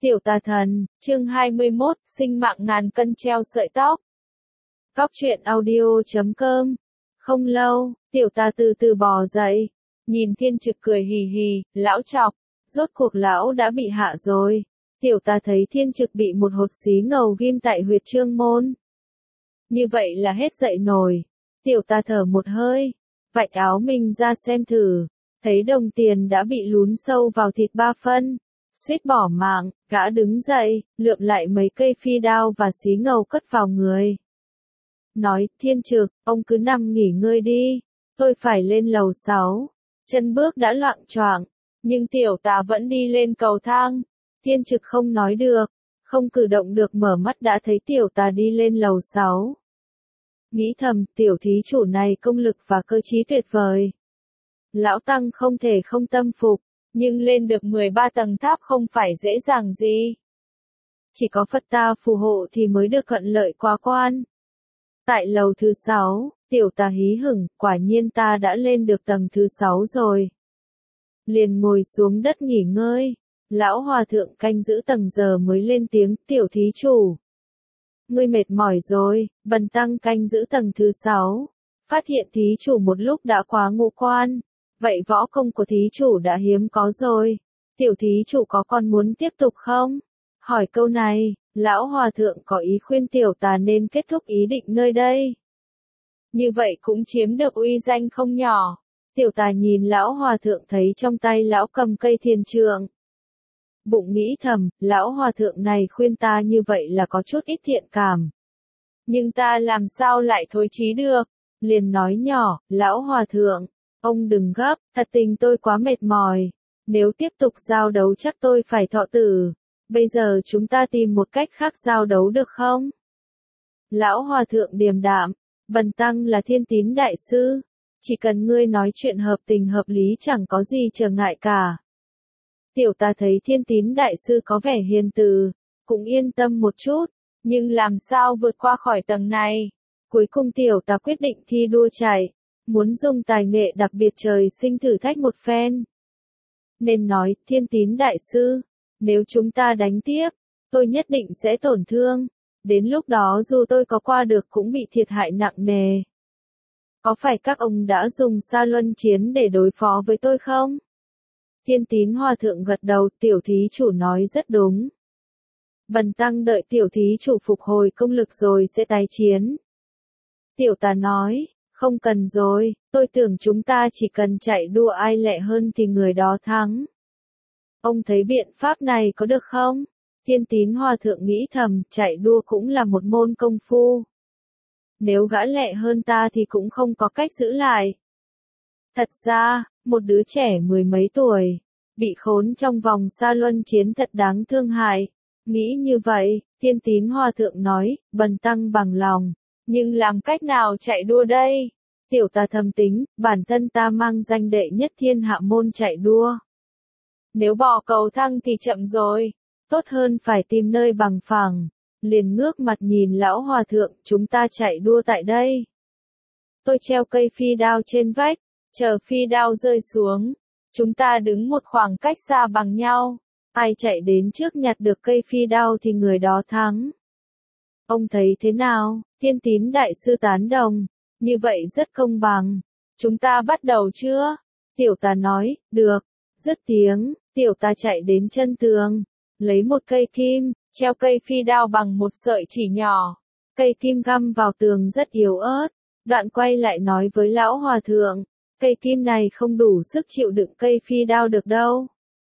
Tiểu tà thần, chương 21, sinh mạng ngàn cân treo sợi tóc. Cóc truyện audio.com. Không lâu, tiểu tà từ từ bò dậy, nhìn thiên trực cười hì hì, lão chọc, rốt cuộc lão đã bị hạ rồi. Tiểu tà thấy thiên trực bị một hột xí ngầu ghim tại huyệt trương môn. Như vậy là hết dậy nổi. Tiểu tà thở một hơi, vạch áo mình ra xem thử, thấy đồng tiền đã bị lún sâu vào thịt 3 phân. Suýt bỏ mạng, gã đứng dậy, lượm lại mấy cây phi đao và xí ngầu cất vào người. Nói, thiên trực, ông cứ nằm nghỉ ngơi đi, tôi phải lên lầu 6. Chân bước đã loạng choạng, nhưng tiểu tà vẫn đi lên cầu thang. Thiên trực không nói được, không cử động được, mở mắt đã thấy tiểu tà đi lên lầu 6. Nghĩ thầm, tiểu thí chủ này công lực và cơ trí tuyệt vời. Lão Tăng không thể không tâm phục. Nhưng lên được 13 tầng tháp không phải dễ dàng gì. Chỉ có Phật ta phù hộ thì mới được thuận lợi qua quan. Tại lầu thứ 6, tiểu tà hí hửng, quả nhiên ta đã lên được tầng thứ 6 rồi. Liền ngồi xuống đất nghỉ ngơi. Lão hòa thượng canh giữ tầng giờ mới lên tiếng, tiểu thí chủ. Ngươi mệt mỏi rồi, bần tăng canh giữ tầng thứ 6. Phát hiện thí chủ một lúc đã quá ngũ quan. Vậy võ công của thí chủ đã hiếm có rồi. Tiểu thí chủ có còn muốn tiếp tục không? Hỏi câu này, lão hòa thượng có ý khuyên tiểu tà nên kết thúc ý định nơi đây. Như vậy cũng chiếm được uy danh không nhỏ. Tiểu tà nhìn lão hòa thượng thấy trong tay lão cầm cây thiền trượng. Bụng nghĩ thầm, lão hòa thượng này khuyên ta như vậy là có chút ít thiện cảm. Nhưng ta làm sao lại thối chí được? Liền nói nhỏ, lão hòa thượng. Ông đừng gấp, thật tình tôi quá mệt mỏi. Nếu tiếp tục giao đấu chắc tôi phải thọ tử. Bây giờ chúng ta tìm một cách khác giao đấu được không? Lão hòa thượng điềm đạm, bần tăng là Thiên Tín đại sư. Chỉ cần ngươi nói chuyện hợp tình hợp lý chẳng có gì trở ngại cả. Tiểu tà thấy Thiên Tín đại sư có vẻ hiền từ, cũng yên tâm một chút. Nhưng làm sao vượt qua khỏi tầng này? Cuối cùng tiểu tà quyết định thi đua chạy. Muốn dùng tài nghệ đặc biệt trời sinh thử thách một phen. Nên nói, Thiên Tín đại sư, nếu chúng ta đánh tiếp, tôi nhất định sẽ tổn thương. Đến lúc đó dù tôi có qua được cũng bị thiệt hại nặng nề. Có phải các ông đã dùng Sa Luân Chiến để đối phó với tôi không? Thiên Tín hòa thượng gật đầu, tiểu thí chủ nói rất đúng. Bần tăng đợi tiểu thí chủ phục hồi công lực rồi sẽ tái chiến. Tiểu tà nói. Không cần rồi, tôi tưởng chúng ta chỉ cần chạy đua ai lẹ hơn thì người đó thắng. Ông thấy biện pháp này có được không? Thiên Tín hòa thượng nghĩ thầm, chạy đua cũng là một môn công phu. Nếu gã lẹ hơn ta thì cũng không có cách giữ lại. Thật ra, một đứa trẻ 10 mấy tuổi, bị khốn trong vòng Sa Luân Chiến thật đáng thương hại. Nghĩ như vậy, Thiên Tín hòa thượng nói, bần tăng bằng lòng. Nhưng làm cách nào chạy đua đây? Tiểu tà thầm tính, bản thân ta mang danh đệ nhất thiên hạ môn chạy đua. Nếu bỏ cầu thang thì chậm rồi, tốt hơn phải tìm nơi bằng phẳng. Liền ngước mặt nhìn lão hòa thượng, chúng ta chạy đua tại đây. Tôi treo cây phi đao trên vách, chờ phi đao rơi xuống. Chúng ta đứng một khoảng cách xa bằng nhau. Ai chạy đến trước nhặt được cây phi đao thì người đó thắng. Ông thấy thế nào? Thiên Tín đại sư tán đồng. Như vậy rất công bằng. Chúng ta bắt đầu chưa? Tiểu tà nói, được. Dứt tiếng, tiểu tà chạy đến chân tường. Lấy một cây kim, treo cây phi đao bằng một sợi chỉ nhỏ. Cây kim găm vào tường rất yếu ớt. Đoạn quay lại nói với lão hòa thượng. Cây kim này không đủ sức chịu đựng cây phi đao được đâu.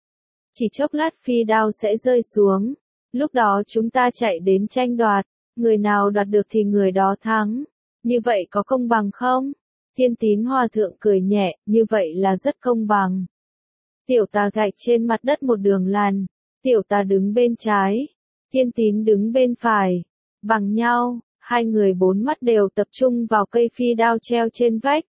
Chỉ chốc lát phi đao sẽ rơi xuống. Lúc đó chúng ta chạy đến tranh đoạt. Người nào đoạt được thì người đó thắng. Như vậy có công bằng không? Thiên Tín hòa thượng cười nhẹ, như vậy là rất công bằng. Tiểu tà gạch trên mặt đất một đường làn. Tiểu tà đứng bên trái. Thiên Tín đứng bên phải. Bằng nhau, hai người bốn mắt đều tập trung vào cây phi đao treo trên vách.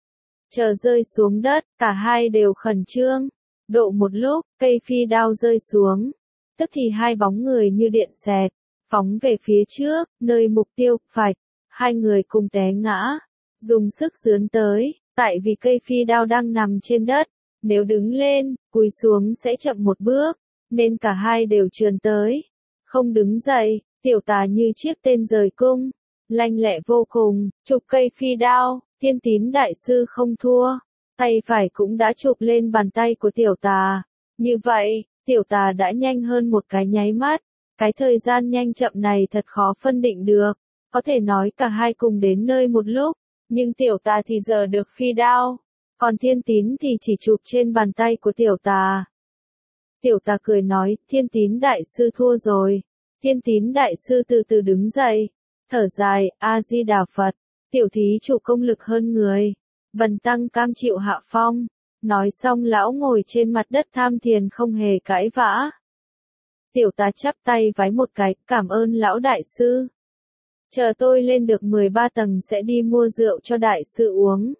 Chờ rơi xuống đất, cả hai đều khẩn trương. Độ một lúc, cây phi đao rơi xuống. Tức thì hai bóng người như điện xẹt. Phóng về phía trước, nơi mục tiêu, phải. Hai người cùng té ngã, dùng sức giương tới, tại vì cây phi đao đang nằm trên đất, nếu đứng lên, cúi xuống sẽ chậm một bước, nên cả hai đều trườn tới. Không đứng dậy, tiểu tà như chiếc tên rời cung, lanh lẹ vô cùng, chụp cây phi đao, Thiên Tín đại sư không thua, tay phải cũng đã chụp lên bàn tay của tiểu tà. Như vậy, tiểu tà đã nhanh hơn một cái nháy mắt, cái thời gian nhanh chậm này thật khó phân định được, có thể nói cả hai cùng đến nơi một lúc, nhưng tiểu tà thì giờ được phi đao, còn Thiên Tín thì chỉ chụp trên bàn tay của tiểu tà. Tiểu tà cười nói, Thiên Tín đại sư thua rồi. Thiên Tín đại sư từ từ đứng dậy, thở dài, A-di-đà Phật, tiểu thí chủ công lực hơn người, bần tăng cam chịu hạ phong. Nói xong lão ngồi trên mặt đất tham thiền không hề cãi vã. Tiểu tà chắp tay vái một cái, cảm ơn lão đại sư. Chờ tôi lên được 13 tầng sẽ đi mua rượu cho đại sư uống.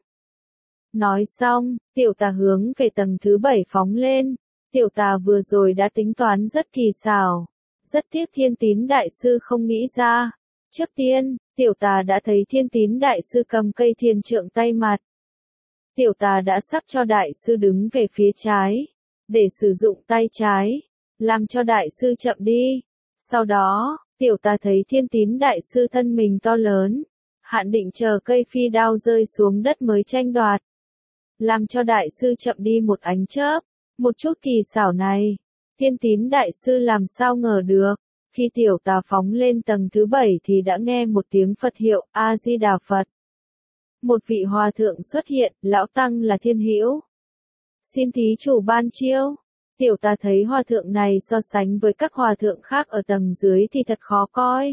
Nói xong, tiểu tà hướng về tầng thứ 7 phóng lên. Tiểu tà vừa rồi đã tính toán rất kỳ xảo. Rất tiếc Thiên Tín đại sư không nghĩ ra. Trước tiên, tiểu tà đã thấy Thiên Tín đại sư cầm cây thiền trượng tay mặt. Tiểu tà đã sắp cho đại sư đứng về phía trái, để sử dụng tay trái, làm cho đại sư chậm đi. Sau đó, tiểu tà thấy Thiên Tín đại sư thân mình to lớn, hạn định chờ cây phi đao rơi xuống đất mới tranh đoạt. Làm cho đại sư chậm đi một ánh chớp, một chút kỳ xảo này, Thiên Tín đại sư làm sao ngờ được. Khi tiểu tà phóng lên tầng thứ 7 thì đã nghe một tiếng Phật hiệu, A-di-đà Phật. Một vị hòa thượng xuất hiện, lão tăng là Thiên Hữu. Xin thí chủ ban chiêu. Tiểu tà thấy hòa thượng này so sánh với các hòa thượng khác ở tầng dưới thì thật khó coi.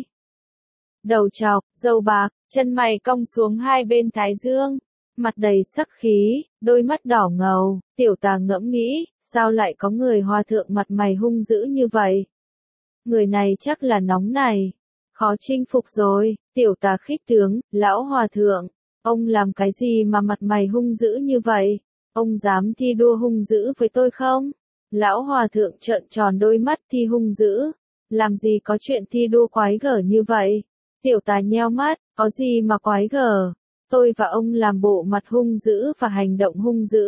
Đầu trọc, râu bạc, chân mày cong xuống hai bên thái dương, mặt đầy sắc khí, đôi mắt đỏ ngầu. Tiểu tà ngẫm nghĩ, sao lại có người hòa thượng mặt mày hung dữ như vậy? Người này chắc là nóng này, khó chinh phục rồi. Tiểu tà khích tướng, lão hòa thượng, ông làm cái gì mà mặt mày hung dữ như vậy? Ông dám thi đua hung dữ với tôi không? Lão hòa thượng trợn tròn đôi mắt thi hung dữ. Làm gì có chuyện thi đua quái gở như vậy? Tiểu tà nheo mắt, có gì mà quái gở? Tôi và ông làm bộ mặt hung dữ và hành động hung dữ.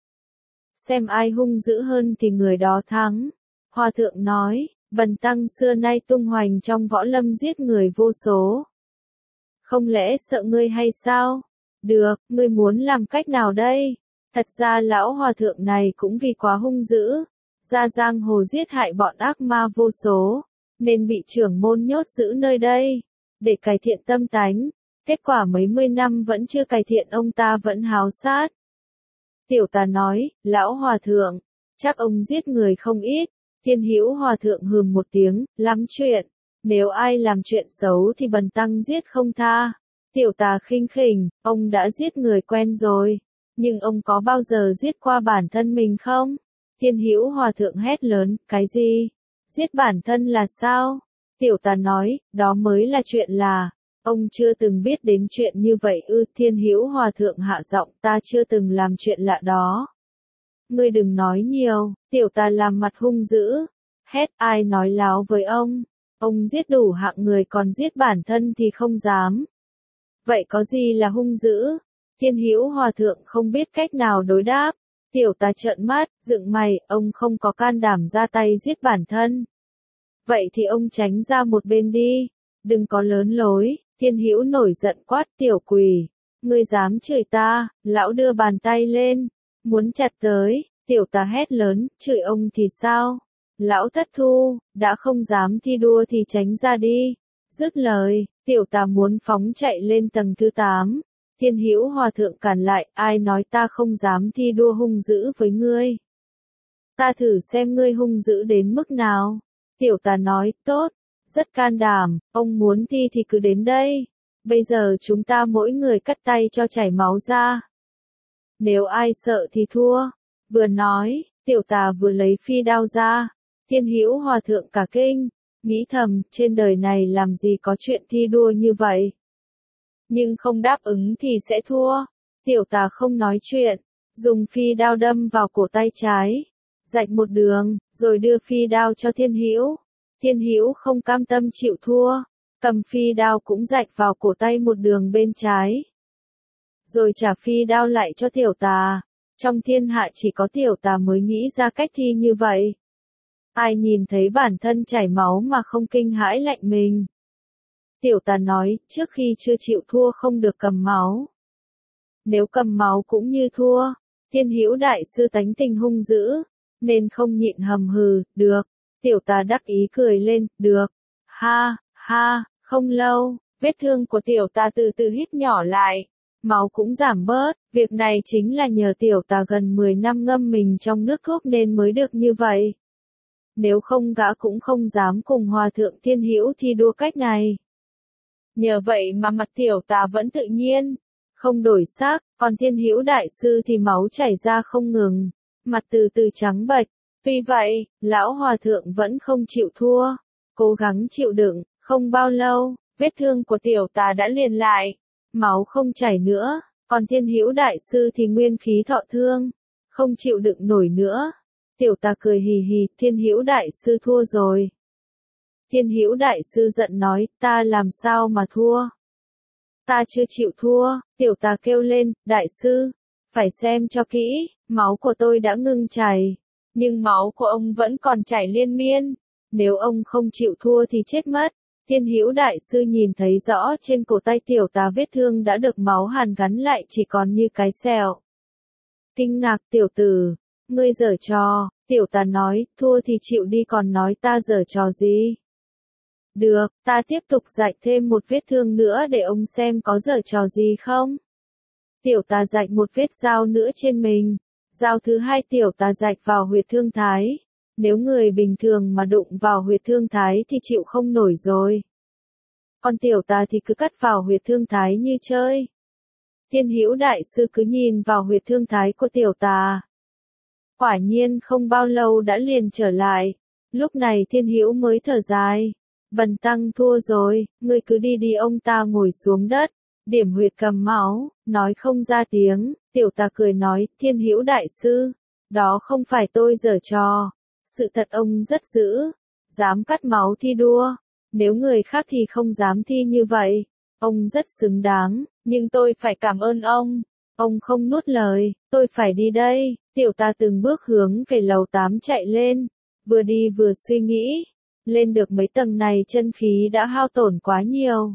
Xem ai hung dữ hơn thì người đó thắng. Hòa thượng nói, bần tăng xưa nay tung hoành trong võ lâm giết người vô số. Không lẽ sợ ngươi hay sao? Được, ngươi muốn làm cách nào đây? Thật ra lão hòa thượng này cũng vì quá hung dữ, ra giang hồ giết hại bọn ác ma vô số, nên bị trưởng môn nhốt giữ nơi đây, để cải thiện tâm tánh. Kết quả mấy mươi năm vẫn chưa cải thiện, ông ta vẫn háo sát. Tiểu tà nói, lão hòa thượng, chắc ông giết người không ít. Thiên Hữu hòa thượng hừm một tiếng, lắm chuyện. Nếu ai làm chuyện xấu thì bần tăng giết không tha. Tiểu tà khinh khỉnh, ông đã giết người quen rồi. Nhưng ông có bao giờ giết qua bản thân mình không? Thiên Hữu hòa thượng hét lớn, cái gì? Giết bản thân là sao? Tiểu tà nói, đó mới là chuyện là. Ông chưa từng biết đến chuyện như vậy ư? Thiên Hữu hòa thượng hạ giọng, ta chưa từng làm chuyện lạ đó. Ngươi đừng nói nhiều. Tiểu tà làm mặt hung dữ. Hét, ai nói láo với ông? Ông giết đủ hạng người còn giết bản thân thì không dám. Vậy có gì là hung dữ? Thiên Hữu hòa thượng không biết cách nào đối đáp. Tiểu tà trợn mắt, dựng mày, ông không có can đảm ra tay giết bản thân. Vậy thì ông tránh ra một bên đi. Đừng có lớn lối. Thiên Hữu nổi giận quát, tiểu quỷ. Ngươi dám chửi ta? Lão đưa bàn tay lên, muốn chặt tới. Tiểu tà hét lớn, chửi ông thì sao? Lão thất thu, đã không dám thi đua thì tránh ra đi. Dứt lời, tiểu tà muốn phóng chạy lên tầng thứ 8. Thiên Hữu hòa thượng cản lại, ai nói ta không dám thi đua hung dữ với ngươi? Ta thử xem ngươi hung dữ đến mức nào. Tiểu tà nói, tốt, rất can đảm, ông muốn thi thì cứ đến đây. Bây giờ chúng ta mỗi người cắt tay cho chảy máu ra. Nếu ai sợ thì thua. Vừa nói, tiểu tà vừa lấy phi đao ra. Thiên Hữu hòa thượng cả kinh, nghĩ thầm, trên đời này làm gì có chuyện thi đua như vậy. Nhưng không đáp ứng thì sẽ thua. Tiểu tà không nói chuyện, dùng phi đao đâm vào cổ tay trái, rạch một đường, rồi đưa phi đao cho Thiên Hữu. Thiên Hữu không cam tâm chịu thua, cầm phi đao cũng rạch vào cổ tay một đường bên trái. Rồi trả phi đao lại cho tiểu tà. Trong thiên hạ chỉ có tiểu tà mới nghĩ ra cách thi như vậy. Ai nhìn thấy bản thân chảy máu mà không kinh hãi lạnh mình. Tiểu tà nói, trước khi chưa chịu thua không được cầm máu. Nếu cầm máu cũng như thua. Thiên Hữu đại sư tánh tình hung dữ, nên không nhịn hầm hừ, được. Tiểu tà đắc ý cười lên, được. Ha, ha, không lâu, vết thương của tiểu tà từ từ hít nhỏ lại. Máu cũng giảm bớt, việc này chính là nhờ tiểu tà gần 10 năm ngâm mình trong nước thuốc nên mới được như vậy. Nếu không gã cũng không dám cùng Hòa thượng Thiên Hữu thi đua cách này. Nhờ vậy mà mặt tiểu tà vẫn tự nhiên, không đổi sắc, còn Thiên Hữu đại sư thì máu chảy ra không ngừng, mặt từ từ trắng bệch. Tuy vậy, lão hòa thượng vẫn không chịu thua, cố gắng chịu đựng, không bao lâu, vết thương của tiểu tà đã liền lại, máu không chảy nữa, còn Thiên Hữu đại sư thì nguyên khí thọ thương, không chịu đựng nổi nữa. Tiểu tà cười hì hì, Thiên Hữu đại sư thua rồi. Thiên Hữu đại sư giận nói, ta làm sao mà thua? Ta chưa chịu thua, tiểu tà kêu lên, đại sư, phải xem cho kỹ, máu của tôi đã ngưng chảy, nhưng máu của ông vẫn còn chảy liên miên, nếu ông không chịu thua thì chết mất. Thiên Hữu đại sư nhìn thấy rõ trên cổ tay tiểu tà vết thương đã được máu hàn gắn lại chỉ còn như cái sẹo. Kinh ngạc, tiểu tử, ngươi giở trò, tiểu tà nói, thua thì chịu đi còn nói ta giở trò gì. Được, ta tiếp tục rạch thêm một vết thương nữa để ông xem có giở trò gì không. Tiểu tà rạch một vết dao nữa trên mình. Dao thứ hai tiểu tà rạch vào huyệt thương thái. Nếu người bình thường mà đụng vào huyệt thương thái thì chịu không nổi rồi. Còn tiểu tà thì cứ cắt vào huyệt thương thái như chơi. Thiên Hữu đại sư cứ nhìn vào huyệt thương thái của tiểu tà. Quả nhiên không bao lâu đã liền trở lại. Lúc này Thiên Hữu mới thở dài. Bần tăng thua rồi, ngươi cứ đi đi. Ông ta ngồi xuống đất, điểm huyệt cầm máu, nói không ra tiếng. Tiểu tà cười nói, Thiên Hữu đại sư, đó không phải tôi giở trò. Sự thật ông rất dữ, dám cắt máu thi đua. Nếu người khác thì không dám thi như vậy. Ông rất xứng đáng, nhưng tôi phải cảm ơn ông. Ông không nuốt lời, tôi phải đi đây. Tiểu tà từng bước hướng về lầu 8 chạy lên, vừa đi vừa suy nghĩ. Lên được mấy tầng này chân khí đã hao tổn quá nhiều.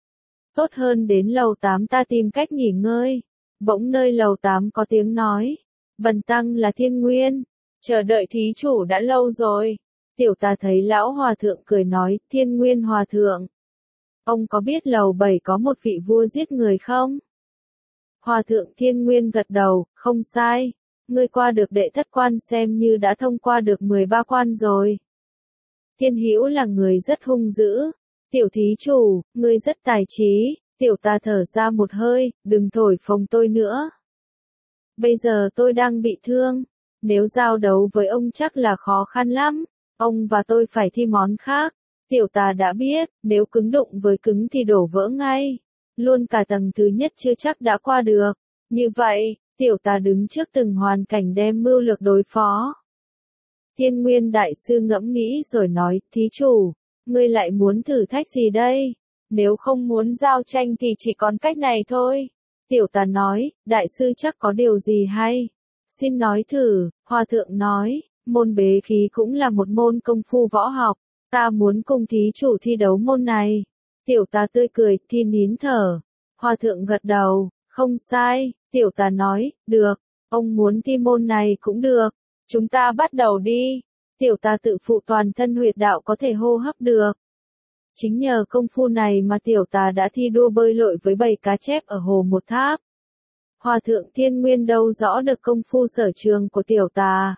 Tốt hơn đến lầu 8 ta tìm cách nghỉ ngơi. Bỗng nơi lầu 8 có tiếng nói. Bần tăng là Thiên Nguyên. Chờ đợi thí chủ đã lâu rồi. Tiểu tà thấy lão hòa thượng cười nói, Thiên Nguyên hòa thượng. Ông có biết lầu 7 có một vị vua giết người không? Hòa thượng Thiên Nguyên gật đầu, không sai. Ngươi qua được đệ thất quan xem như đã thông qua được 13 quan rồi. Thiên Hữu là người rất hung dữ. Tiểu thí chủ, ngươi rất tài trí. Tiểu tà thở ra một hơi, đừng thổi phồng tôi nữa. Bây giờ tôi đang bị thương. Nếu giao đấu với ông chắc là khó khăn lắm. Ông và tôi phải thi món khác. Tiểu tà đã biết, nếu cứng đụng với cứng thì đổ vỡ ngay. Luôn cả tầng thứ nhất chưa chắc đã qua được. Như vậy, tiểu tà đứng trước từng hoàn cảnh đem mưu lược đối phó. Thiên Nguyên đại sư ngẫm nghĩ rồi nói, thí chủ, ngươi lại muốn thử thách gì đây? Nếu không muốn giao tranh thì chỉ còn cách này thôi. Tiểu tà nói, đại sư chắc có điều gì hay? Xin nói thử. Hòa thượng nói, môn bế khí cũng là một môn công phu võ học. Ta muốn cùng thí chủ thi đấu môn này. Tiểu tà tươi cười, thi nín thở. Hòa thượng gật đầu, không sai. Tiểu tà nói, được, ông muốn thi môn này cũng được. Chúng ta bắt đầu đi. Tiểu tà tự phụ toàn thân huyệt đạo có thể hô hấp được. Chính nhờ công phu này mà tiểu tà đã thi đua bơi lội với bầy cá chép ở hồ Một Tháp. Hòa thượng Thiên Nguyên đâu rõ được công phu sở trường của tiểu tà.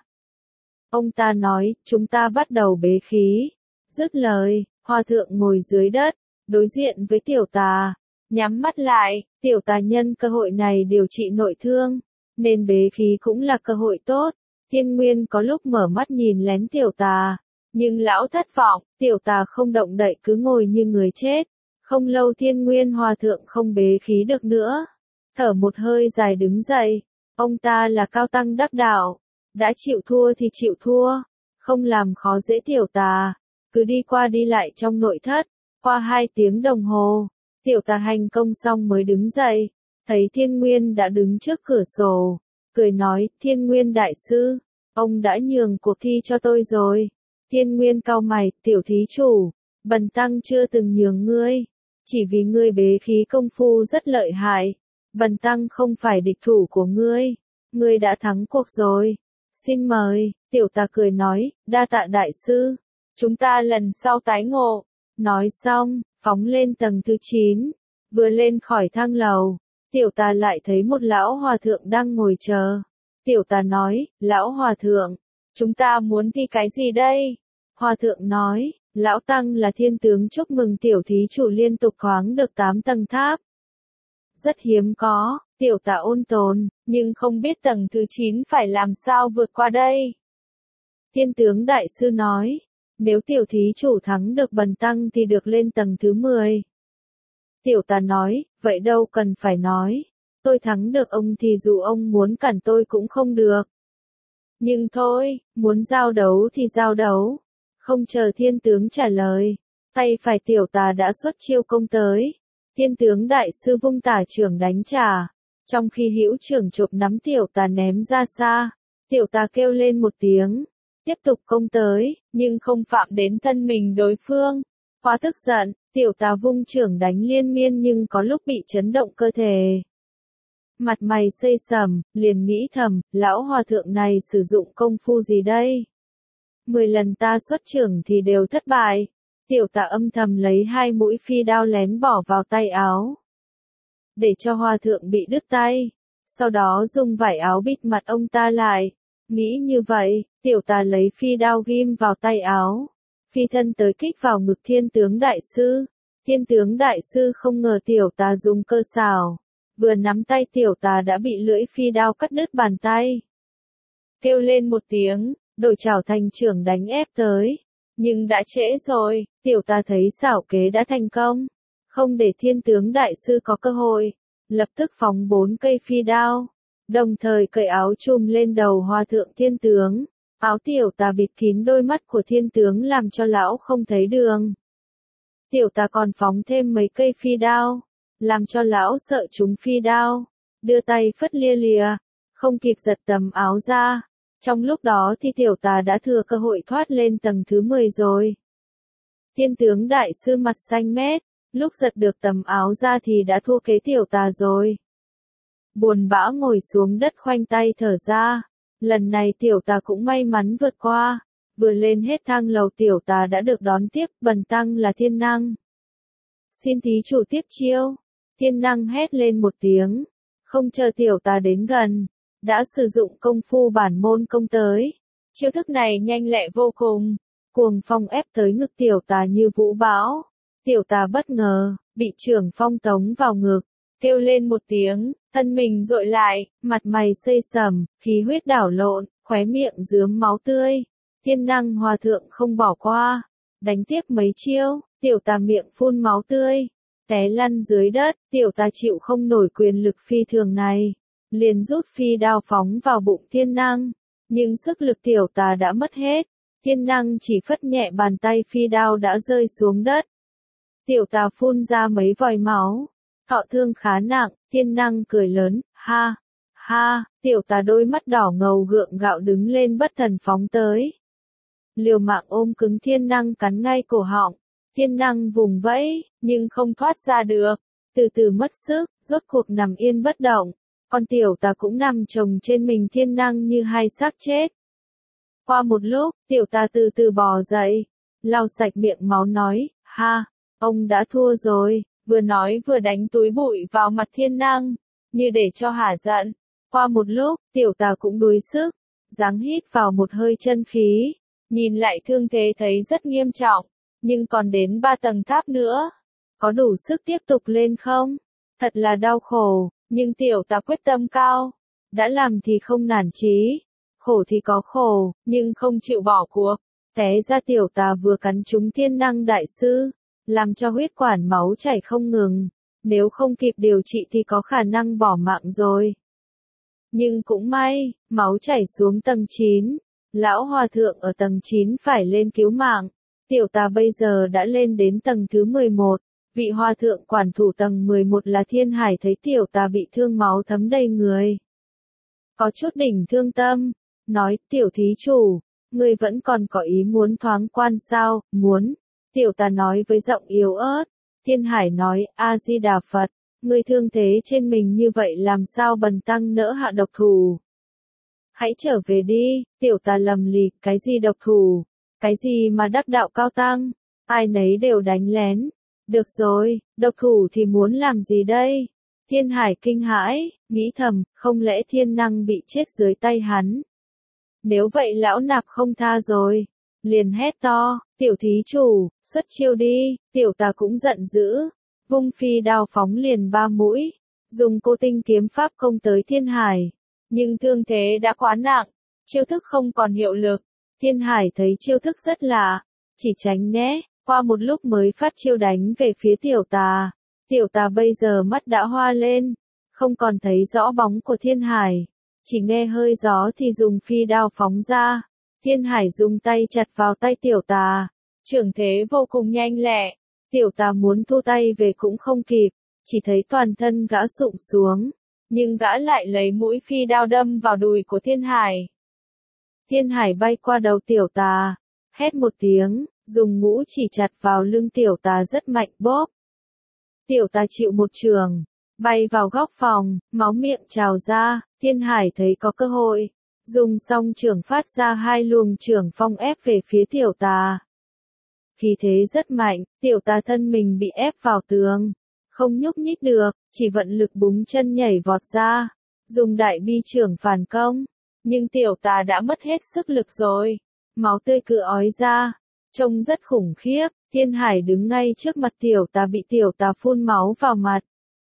Ông ta nói, chúng ta bắt đầu bế khí. Dứt lời, hòa thượng ngồi dưới đất, đối diện với tiểu tà, nhắm mắt lại. Tiểu tà nhân cơ hội này điều trị nội thương, nên bế khí cũng là cơ hội tốt. Thiên Nguyên có lúc mở mắt nhìn lén tiểu tà, nhưng lão thất vọng, tiểu tà không động đậy cứ ngồi như người chết. Không lâu Thiên Nguyên hòa thượng không bế khí được nữa, thở một hơi dài đứng dậy. Ông ta là cao tăng đắc đạo, đã chịu thua thì chịu thua, không làm khó dễ tiểu tà, cứ đi qua đi lại trong nội thất. Qua 2 tiếng đồng hồ, tiểu tà hành công xong mới đứng dậy, thấy Thiên Nguyên đã đứng trước cửa sổ, cười nói, Thiên Nguyên đại sư, ông đã nhường cuộc thi cho tôi rồi. Thiên Nguyên cau mày, tiểu thí chủ, bần tăng chưa từng nhường ngươi, chỉ vì ngươi bế khí công phu rất lợi hại, bần tăng không phải địch thủ của ngươi đã thắng cuộc rồi. Xin mời, tiểu tà cười nói, đa tạ đại sư, chúng ta lần sau tái ngộ. Nói xong, phóng lên tầng thứ 9, vừa lên khỏi thang lầu, tiểu tà lại thấy một lão hòa thượng đang ngồi chờ. Tiểu tà nói, lão hòa thượng, chúng ta muốn thi cái gì đây? Hòa thượng nói, lão tăng là thiên tướng chúc mừng tiểu thí chủ liên tục khoáng được 8 tầng tháp. Rất hiếm có, tiểu tà ôn tồn, nhưng không biết tầng thứ 9 phải làm sao vượt qua đây. Thiên tướng đại sư nói, nếu tiểu thí chủ thắng được bần tăng thì được lên tầng thứ 10. Tiểu tà nói, vậy đâu cần phải nói, tôi thắng được ông thì dù ông muốn cản tôi cũng không được. Nhưng thôi, muốn giao đấu thì giao đấu. Không chờ thiên tướng trả lời, tay phải tiểu tà đã xuất chiêu công tới. Thiên tướng đại sư vung tả trưởng đánh trả, trong khi hữu trưởng chộp nắm tiểu tà ném ra xa. Tiểu tà kêu lên một tiếng, tiếp tục công tới, nhưng không phạm đến thân mình đối phương. Quá tức giận, tiểu tà vung trưởng đánh liên miên nhưng có lúc bị chấn động cơ thể. Mặt mày xây sầm, liền nghĩ thầm, lão hòa thượng này sử dụng công phu gì đây? 10 lần ta xuất trưởng thì đều thất bại. Tiểu tà âm thầm lấy 2 mũi phi đao lén bỏ vào tay áo, để cho hòa thượng bị đứt tay. Sau đó dùng vải áo bịt mặt ông ta lại. Nghĩ như vậy, tiểu tà lấy phi đao ghim vào tay áo, phi thân tới kích vào ngực thiên tướng đại sư. Thiên tướng đại sư không ngờ tiểu tà dùng cơ xảo, vừa nắm tay tiểu tà đã bị lưỡi phi đao cắt đứt bàn tay. Kêu lên một tiếng, đổi chảo thành trưởng đánh ép tới. Nhưng đã trễ rồi, tiểu tà thấy xảo kế đã thành công, không để thiên tướng đại sư có cơ hội, lập tức phóng 4 cây phi đao, đồng thời cởi áo trùm lên đầu hòa thượng thiên tướng. Áo tiểu tà bịt kín đôi mắt của thiên tướng làm cho lão không thấy đường. Tiểu tà còn phóng thêm mấy cây phi đao, làm cho lão sợ chúng phi đao, đưa tay phất lia lìa, không kịp giật tấm áo ra. Trong lúc đó thì tiểu tà đã thừa cơ hội thoát lên tầng thứ 10 rồi. Thiên tướng đại sư mặt xanh mét, lúc giật được tấm áo ra thì đã thua kế tiểu tà rồi. Buồn bã ngồi xuống đất khoanh tay thở ra. Lần này tiểu tà cũng may mắn vượt qua. Vừa lên hết thang lầu tiểu tà đã được đón tiếp, bần tăng là thiên năng. Xin thí chủ tiếp chiêu. Thiên năng hét lên một tiếng. Không chờ tiểu tà đến gần, đã sử dụng công phu bản môn công tới. Chiêu thức này nhanh lẹ vô cùng, cuồng phong ép tới ngực tiểu tà như vũ bão. Tiểu tà bất ngờ, bị trưởng phong tống vào ngực, kêu lên một tiếng, thân mình dội lại, mặt mày xây sầm, khí huyết đảo lộn, khóe miệng rướm máu tươi. Thiên năng hòa thượng không bỏ qua, đánh tiếp mấy chiêu, tiểu tà miệng phun máu tươi, té lăn dưới đất. Tiểu tà chịu không nổi quyền lực phi thường này, liền rút phi đao phóng vào bụng thiên năng, nhưng sức lực tiểu tà đã mất hết. Thiên năng chỉ phất nhẹ bàn tay phi đao đã rơi xuống đất. Tiểu tà phun ra mấy vòi máu, thọ thương khá nặng. Thiên năng cười lớn, ha, ha. Tiểu tà đôi mắt đỏ ngầu gượng gạo đứng lên bất thần phóng tới, liều mạng ôm cứng thiên năng cắn ngay cổ họng. Thiên năng vùng vẫy, nhưng không thoát ra được, từ từ mất sức, rốt cuộc nằm yên bất động. Con tiểu tà cũng nằm chồng trên mình thiên năng như hai xác chết. Qua một lúc, tiểu tà từ từ bò dậy, lau sạch miệng máu nói, ha, ông đã thua rồi, vừa nói vừa đánh túi bụi vào mặt thiên năng, như để cho hả giận. Qua một lúc, tiểu tà cũng đuối sức, giáng hít vào một hơi chân khí, nhìn lại thương thế thấy rất nghiêm trọng, nhưng còn đến 3 tầng tháp nữa. Có đủ sức tiếp tục lên không? Thật là đau khổ, nhưng tiểu tà quyết tâm cao, đã làm thì không nản chí, khổ thì có khổ, nhưng không chịu bỏ cuộc. Té ra tiểu tà vừa cắn trúng thiên năng đại sư, làm cho huyết quản máu chảy không ngừng, nếu không kịp điều trị thì có khả năng bỏ mạng rồi. Nhưng cũng may, máu chảy xuống tầng 9, lão hòa thượng ở tầng 9 phải lên cứu mạng. Tiểu tà bây giờ đã lên đến tầng thứ 11, vị hòa thượng quản thủ tầng 11 là Thiên Hải thấy tiểu tà bị thương máu thấm đầy người, có chút đỉnh thương tâm, nói, tiểu thí chủ, ngươi vẫn còn có ý muốn thoáng quan sao? Muốn. Tiểu tà nói với giọng yếu ớt. Thiên Hải nói, A-di-đà Phật, ngươi thương thế trên mình như vậy làm sao bần tăng nỡ hạ độc thủ. Hãy trở về đi, tiểu tà lầm lì, cái gì độc thủ, cái gì mà đắc đạo cao tăng, ai nấy đều đánh lén. Được rồi, độc thủ thì muốn làm gì đây? Thiên Hải kinh hãi, nghĩ thầm, không lẽ thiên năng bị chết dưới tay hắn? Nếu vậy lão nạp không tha rồi. Liền hét to, tiểu thí chủ, xuất chiêu đi, tiểu tà cũng giận dữ. Vung phi đao phóng liền 3 mũi, dùng cô tinh kiếm pháp công tới Thiên Hải. Nhưng thương thế đã quá nặng, chiêu thức không còn hiệu lực. Thiên Hải thấy chiêu thức rất lạ, chỉ tránh né, qua một lúc mới phát chiêu đánh về phía tiểu tà. Tiểu tà bây giờ mắt đã hoa lên, không còn thấy rõ bóng của Thiên Hải, chỉ nghe hơi gió thì dùng phi đao phóng ra. Thiên Hải dùng tay chặt vào tay tiểu tà, trưởng thế vô cùng nhanh lẹ, tiểu tà muốn thu tay về cũng không kịp, chỉ thấy toàn thân gã sụp xuống, nhưng gã lại lấy mũi phi đao đâm vào đùi của Thiên Hải. Thiên Hải bay qua đầu tiểu tà, hét một tiếng, dùng mũ chỉ chặt vào lưng tiểu tà rất mạnh bóp. Tiểu tà chịu một chưởng, bay vào góc phòng, máu miệng trào ra, Thiên Hải thấy có cơ hội, dùng song chưởng phát ra 2 luồng chưởng phong ép về phía tiểu tà. Khí thế rất mạnh, tiểu tà thân mình bị ép vào tường, không nhúc nhích được, chỉ vận lực búng chân nhảy vọt ra, dùng đại bi chưởng phản công, nhưng tiểu tà đã mất hết sức lực rồi, máu tươi cứ ói ra, trông rất khủng khiếp. Thiên Hải đứng ngay trước mặt tiểu tà bị tiểu tà phun máu vào mặt,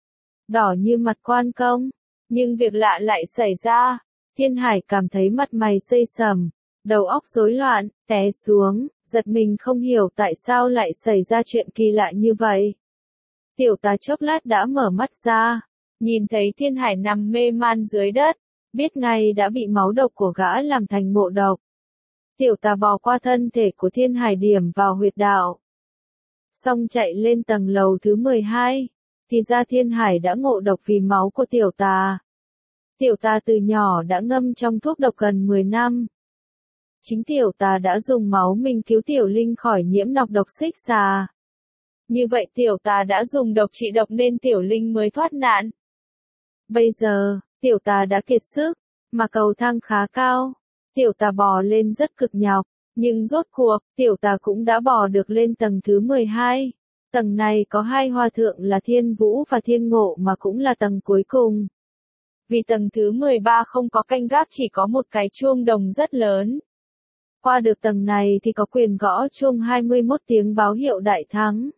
đỏ như mặt quan công, nhưng việc lạ lại xảy ra. Thiên Hải cảm thấy mặt mày xây sầm, đầu óc rối loạn, té xuống, giật mình không hiểu tại sao lại xảy ra chuyện kỳ lạ như vậy. Tiểu tà chốc lát đã mở mắt ra, nhìn thấy Thiên Hải nằm mê man dưới đất, biết ngay đã bị máu độc của gã làm thành ngộ độc. Tiểu tà bò qua thân thể của Thiên Hải điểm vào huyệt đạo, xong chạy lên tầng lầu thứ 12, thì ra Thiên Hải đã ngộ độc vì máu của tiểu tà. Tiểu tà từ nhỏ đã ngâm trong thuốc độc gần 10 năm. Chính tiểu tà đã dùng máu mình cứu tiểu linh khỏi nhiễm nọc độc xích xà. Như vậy tiểu tà đã dùng độc trị độc nên tiểu linh mới thoát nạn. Bây giờ, tiểu tà đã kiệt sức, mà cầu thang khá cao. Tiểu tà bò lên rất cực nhọc, nhưng rốt cuộc, tiểu tà cũng đã bò được lên tầng thứ 12. Tầng này có 2 hòa thượng là Thiên Vũ và Thiên Ngộ mà cũng là tầng cuối cùng. Vì tầng thứ 13 không có canh gác, chỉ có một cái chuông đồng rất lớn. Qua được tầng này thì có quyền gõ chuông 21 tiếng báo hiệu đại thắng.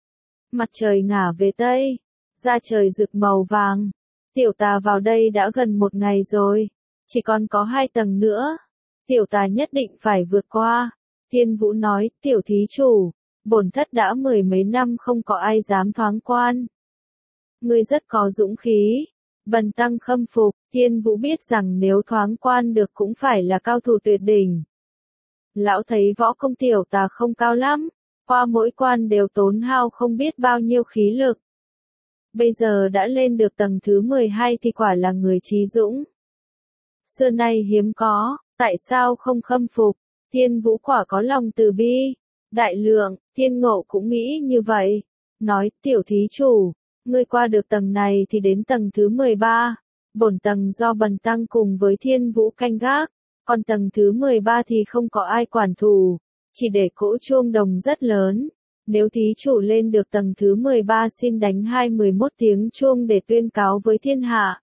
Mặt trời ngả về Tây, da trời rực màu vàng. Tiểu tà vào đây đã gần 1 ngày rồi, chỉ còn có 2 tầng nữa. Tiểu tà nhất định phải vượt qua. Thiên Vũ nói, tiểu thí chủ, bổn thất đã 10 mấy năm không có ai dám thoáng quan. Ngươi rất có dũng khí. Bần tăng khâm phục. Thiên Vũ biết rằng nếu thoáng quan được cũng phải là cao thủ tuyệt đỉnh. Lão thấy võ công tiểu tà không cao lắm, qua mỗi quan đều tốn hao không biết bao nhiêu khí lực. Bây giờ đã lên được tầng thứ 12 thì quả là người trí dũng. Xưa nay hiếm có, tại sao không khâm phục? Thiên Vũ quả có lòng từ bi, đại lượng. Thiên Ngộ cũng nghĩ như vậy, nói, tiểu thí chủ, ngươi qua được tầng này thì đến tầng thứ 13, bổn tầng do bần tăng cùng với Thiên Vũ canh gác, còn tầng thứ 13 thì không có ai quản thủ, chỉ để cỗ chuông đồng rất lớn. Nếu thí chủ lên được tầng thứ 13 xin đánh 21 tiếng chuông để tuyên cáo với thiên hạ.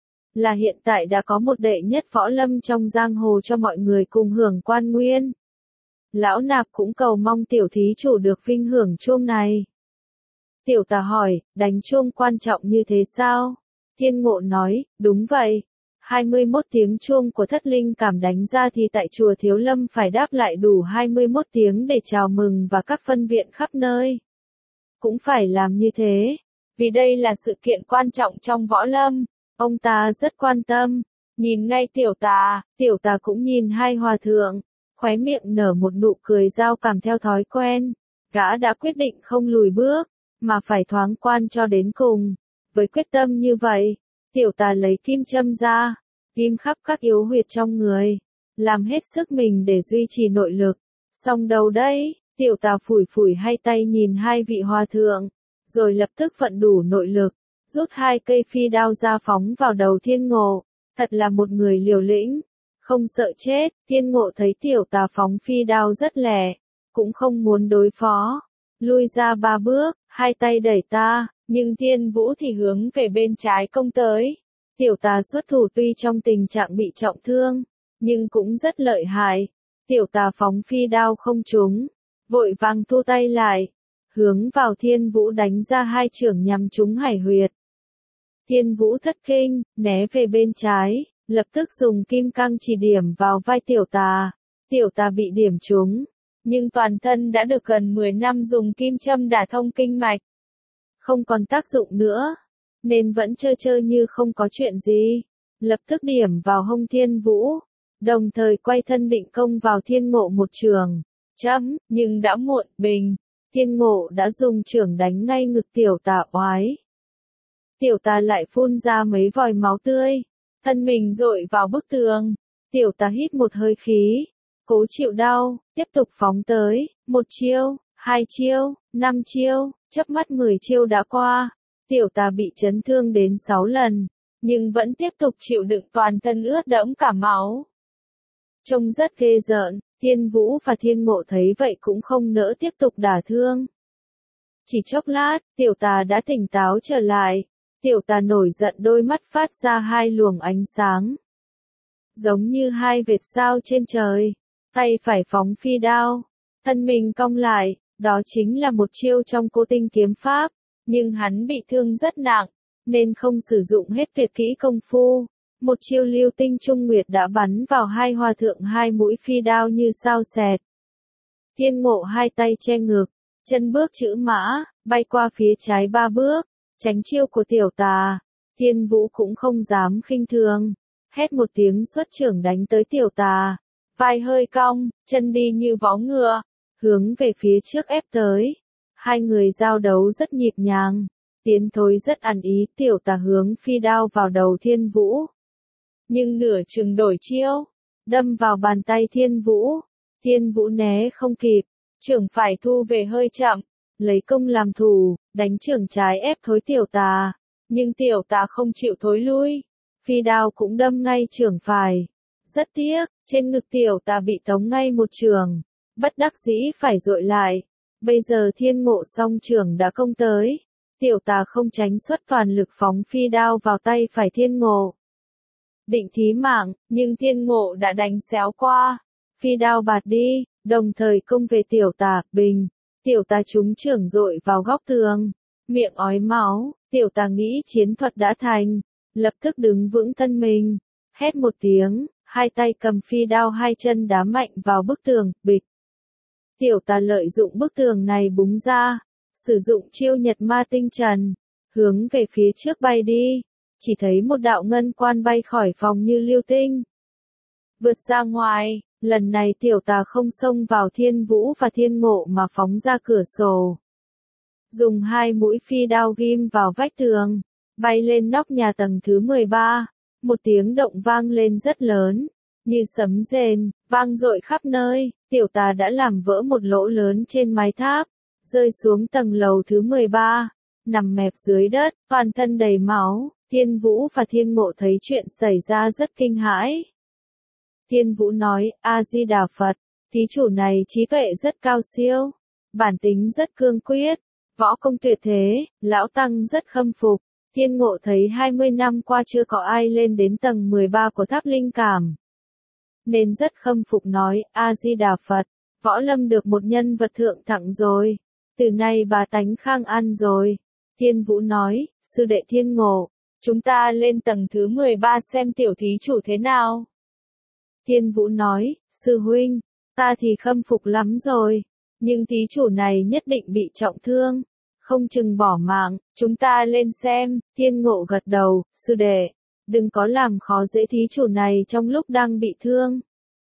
Là hiện tại đã có một đệ nhất võ lâm trong giang hồ cho mọi người cùng hưởng quan nguyên. Lão nạp cũng cầu mong tiểu thí chủ được vinh hưởng chuông này. Tiểu tà hỏi, đánh chuông quan trọng như thế sao? Thiên Ngộ nói, đúng vậy. 21 tiếng chuông của thất linh cảm đánh ra thì tại chùa Thiếu Lâm phải đáp lại đủ 21 tiếng để chào mừng và các phân viện khắp nơi. Cũng phải làm như thế, vì đây là sự kiện quan trọng trong võ lâm, ông ta rất quan tâm. Nhìn ngay tiểu tà cũng nhìn 2 hòa thượng, khóe miệng nở một nụ cười giao cảm theo thói quen. Gã đã quyết định không lùi bước, mà phải thoáng quan cho đến cùng. Với quyết tâm như vậy, tiểu tà lấy kim châm ra, ghim khắp các yếu huyệt trong người, làm hết sức mình để duy trì nội lực. Xong đâu đấy, tiểu tà phủi phủi hai tay nhìn hai vị hòa thượng, rồi lập tức vận đủ nội lực, rút hai cây phi đao ra phóng vào đầu Thiên Ngộ, thật là một người liều lĩnh, không sợ chết. Thiên Ngộ thấy tiểu tà phóng phi đao rất lẻ, cũng không muốn đối phó, lui ra 3 bước, hai tay đẩy ta, nhưng Thiên Vũ thì hướng về bên trái công tới. Tiểu tà xuất thủ tuy trong tình trạng bị trọng thương, nhưng cũng rất lợi hại. Tiểu tà phóng phi đao không trúng, vội vàng thu tay lại, hướng vào Thiên Vũ đánh ra hai chưởng nhằm trúng hải huyệt. Thiên Vũ thất kinh, né về bên trái, lập tức dùng kim cang chỉ điểm vào vai tiểu tà. Tiểu tà bị điểm trúng, nhưng toàn thân đã được gần 10 năm dùng kim châm đả thông kinh mạch, không còn tác dụng nữa, nên vẫn trơ trơ như không có chuyện gì. Lập tức điểm vào hông Thiên Vũ, đồng thời quay thân định công vào Thiên Ngộ một chưởng. Nhưng đã muộn, bình. Thiên Ngộ đã dùng chưởng đánh ngay ngực tiểu tà oái. Tiểu tà lại phun ra mấy vòi máu tươi, thân mình dội vào bức tường. Tiểu tà hít một hơi khí, cố chịu đau, tiếp tục phóng tới. 1 chiêu, 2 chiêu, 5 chiêu, chớp mắt 10 chiêu đã qua. Tiểu tà bị chấn thương đến 6 lần, nhưng vẫn tiếp tục chịu đựng, toàn thân ướt đẫm cả máu. Trông rất ghê rợn. Thiên Vũ và Thiên Ngộ thấy vậy cũng không nỡ tiếp tục đả thương. Chỉ chốc lát, tiểu tà đã tỉnh táo trở lại. Tiểu tà nổi giận, đôi mắt phát ra hai luồng ánh sáng, giống như hai vệt sao trên trời. Tay phải phóng phi đao, thân mình cong lại, đó chính là một chiêu trong Cô Tinh kiếm pháp, nhưng hắn bị thương rất nặng, nên không sử dụng hết tuyệt kỹ công phu. Một chiêu lưu tinh trung nguyệt đã bắn vào hai hòa thượng, hai mũi phi đao như sao xẹt. Thiên Ngộ hai tay che ngực, chân bước chữ mã, bay qua phía trái 3 bước, tránh chiêu của tiểu tà. Thiên Vũ cũng không dám khinh thường, hét một tiếng xuất chưởng đánh tới tiểu tà, vai hơi cong, chân đi như vó ngựa, hướng về phía trước ép tới. Hai người giao đấu rất nhịp nhàng, tiến thối rất ăn ý. Tiểu tà hướng phi đao vào đầu Thiên Vũ, nhưng nửa chừng đổi chiêu, đâm vào bàn tay Thiên Vũ. Thiên Vũ né không kịp, chưởng phải thu về hơi chậm, lấy công làm thủ, đánh chưởng trái ép thối tiểu tà, nhưng tiểu tà không chịu thối lui, phi đao cũng đâm ngay chưởng phải. Rất tiếc, trên ngực tiểu tà bị tống ngay một chưởng, bất đắc dĩ phải dội lại. Bây giờ Thiên Ngộ song chưởng đã công tới, tiểu tà không tránh xuất toàn lực phóng phi đao vào tay phải Thiên Ngộ, định thí mạng, nhưng Thiên Ngộ đã đánh xéo qua, phi đao bạt đi, đồng thời công về tiểu tà. Bình, tiểu tà trúng chưởng dội vào góc tường, miệng ói máu. Tiểu tà nghĩ chiến thuật đã thành, lập tức đứng vững thân mình, hét một tiếng, hai tay cầm phi đao, hai chân đá mạnh vào bức tường. Bịch, tiểu tà lợi dụng bức tường này búng ra, sử dụng chiêu Nhật Ma Tinh Trần, hướng về phía trước bay đi. Chỉ thấy một đạo ngân quan bay khỏi phòng như lưu tinh, vượt ra ngoài. Lần này tiểu tà không xông vào Thiên Vũ và Thiên Ngộ mà phóng ra cửa sổ, dùng hai mũi phi đao ghim vào vách tường, bay lên nóc nhà tầng thứ 13. Một tiếng động vang lên rất lớn, như sấm rền, vang dội khắp nơi. Tiểu tà đã làm vỡ một lỗ lớn trên mái tháp, rơi xuống tầng lầu thứ 13, nằm mẹp dưới đất, toàn thân đầy máu. Thiên Vũ và Thiên Ngộ thấy chuyện xảy ra rất kinh hãi. Thiên Vũ nói, A-di-đà Phật, thí chủ này trí tuệ rất cao siêu, bản tính rất cương quyết, võ công tuyệt thế, lão tăng rất khâm phục. Thiên Ngộ thấy 20 năm qua chưa có ai lên đến tầng 13 của tháp linh cảm, nên rất khâm phục, nói, A-di-đà Phật, võ lâm được một nhân vật thượng thặng rồi, từ nay bà tánh khang an rồi. Thiên Vũ nói, sư đệ Thiên Ngộ, chúng ta lên tầng thứ 13 xem tiểu thí chủ thế nào. Thiên Vũ nói, sư huynh, ta thì khâm phục lắm rồi, nhưng thí chủ này nhất định bị trọng thương, không chừng bỏ mạng, chúng ta lên xem. Thiên Ngộ gật đầu, sư đệ, đừng có làm khó dễ thí chủ này trong lúc đang bị thương.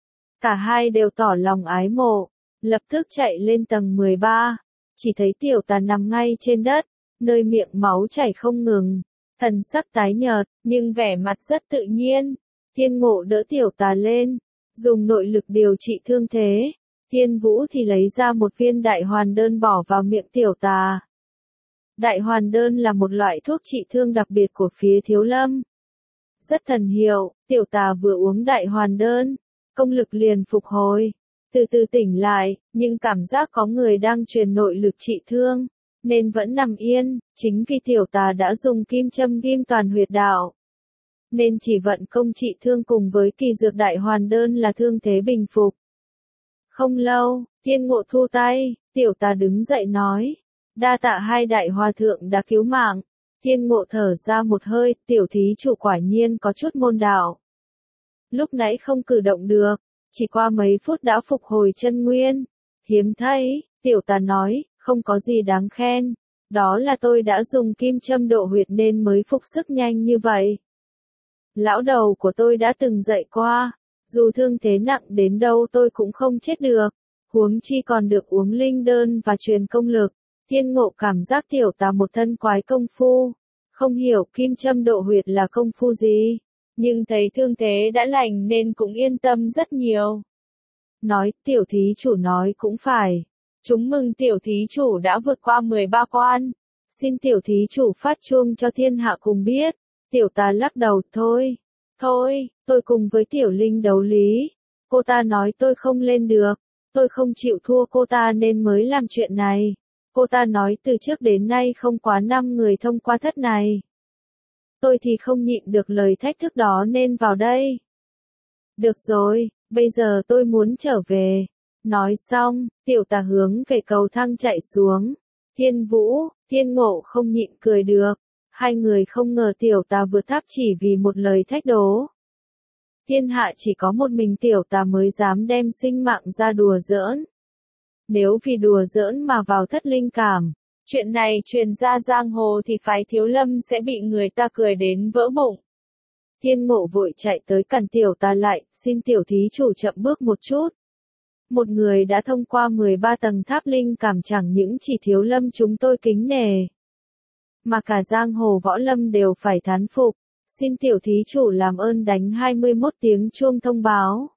Cả hai đều tỏ lòng ái mộ, lập tức chạy lên tầng 13, chỉ thấy tiểu tà nằm ngay trên đất, nơi miệng máu chảy không ngừng, thần sắc tái nhợt, nhưng vẻ mặt rất tự nhiên. Thiên Ngộ đỡ tiểu tà lên, dùng nội lực điều trị thương thế. Thiên Vũ thì lấy ra một viên đại hoàn đơn bỏ vào miệng tiểu tà. Đại hoàn đơn là một loại thuốc trị thương đặc biệt của phía Thiếu Lâm. Rất thần hiệu, tiểu tà vừa uống đại hoàn đơn, công lực liền phục hồi. Từ từ tỉnh lại, nhưng cảm giác có người đang truyền nội lực trị thương, nên vẫn nằm yên, chính vì tiểu tà đã dùng kim châm ghim toàn huyệt đạo. Nên chỉ vận công trị thương cùng với kỳ dược đại hoàn đơn là thương thế bình phục. Không lâu, Thiên Ngộ thu tay, tiểu tà đứng dậy nói, đa tạ hai đại hòa thượng đã cứu mạng. Thiên Ngộ thở ra một hơi, tiểu thí chủ quả nhiên có chút môn đạo. Lúc nãy không cử động được, chỉ qua mấy phút đã phục hồi chân nguyên. Hiếm thấy, tiểu tà nói, không có gì đáng khen. Đó là tôi đã dùng kim châm độ huyệt nên mới phục sức nhanh như vậy. Lão đầu của tôi đã từng dạy qua, dù thương thế nặng đến đâu tôi cũng không chết được. Huống chi còn được uống linh đơn và truyền công lực. Thiên Ngộ cảm giác tiểu tà một thân quái công phu. Không hiểu kim châm độ huyệt là công phu gì. Nhưng thấy thương thế đã lành nên cũng yên tâm rất nhiều. Nói, tiểu thí chủ nói cũng phải. Chúng mừng tiểu thí chủ đã vượt qua 13 quan. Xin tiểu thí chủ phát chuông cho thiên hạ cùng biết. Tiểu tà lắc đầu, thôi, tôi cùng với tiểu linh đấu lý. Cô ta nói tôi không lên được. Tôi không chịu thua cô ta nên mới làm chuyện này. Cô ta nói từ trước đến nay không quá 5 người thông qua thất này. Tôi thì không nhịn được lời thách thức đó nên vào đây. Được rồi, bây giờ tôi muốn trở về. Nói xong, tiểu tà hướng về cầu thang chạy xuống. Thiên Vũ, Thiên Ngộ không nhịn cười được. Hai người không ngờ tiểu tà vượt tháp chỉ vì một lời thách đố. Thiên hạ chỉ có một mình tiểu tà mới dám đem sinh mạng ra đùa giỡn. Nếu vì đùa giỡn mà vào thất linh cảm, chuyện này truyền ra giang hồ thì phái Thiếu Lâm sẽ bị người ta cười đến vỡ bụng. Thiên Ngộ vội chạy tới cản tiểu tà lại, xin tiểu thí chủ chậm bước một chút. Một người đã thông qua 13 tầng tháp linh cảm chẳng những chỉ Thiếu Lâm chúng tôi kính nể, mà cả giang hồ võ lâm đều phải thán phục. Xin tiểu thí chủ làm ơn đánh 21 tiếng chuông thông báo.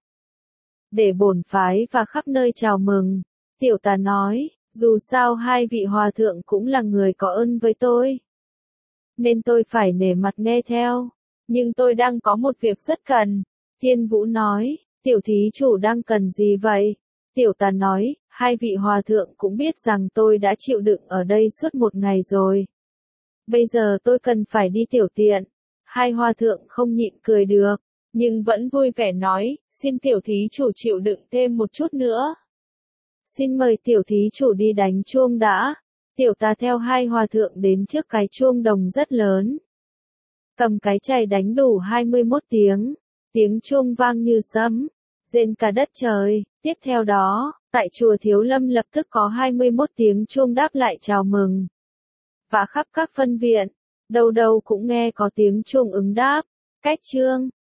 Để bổn phái và khắp nơi chào mừng. Tiểu tà nói, dù sao hai vị hòa thượng cũng là người có ơn với tôi. Nên tôi phải nể mặt nghe theo. Nhưng tôi đang có một việc rất cần. Thiên Vũ nói, tiểu thí chủ đang cần gì vậy? Tiểu tà nói, hai vị hòa thượng cũng biết rằng tôi đã chịu đựng ở đây suốt một ngày rồi. Bây giờ tôi cần phải đi tiểu tiện. Hai hòa thượng không nhịn cười được, nhưng vẫn vui vẻ nói, xin tiểu thí chủ chịu đựng thêm một chút nữa. Xin mời tiểu thí chủ đi đánh chuông đã. Tiểu tà theo hai hòa thượng đến trước cái chuông đồng rất lớn. Cầm cái chày đánh đủ 21 tiếng. Tiếng chuông vang như sấm, rền cả đất trời. Tiếp theo đó, tại chùa Thiếu Lâm lập tức có 21 tiếng chuông đáp lại chào mừng. Và khắp các phân viện, đâu đâu cũng nghe có tiếng chuông ứng đáp. Cách chương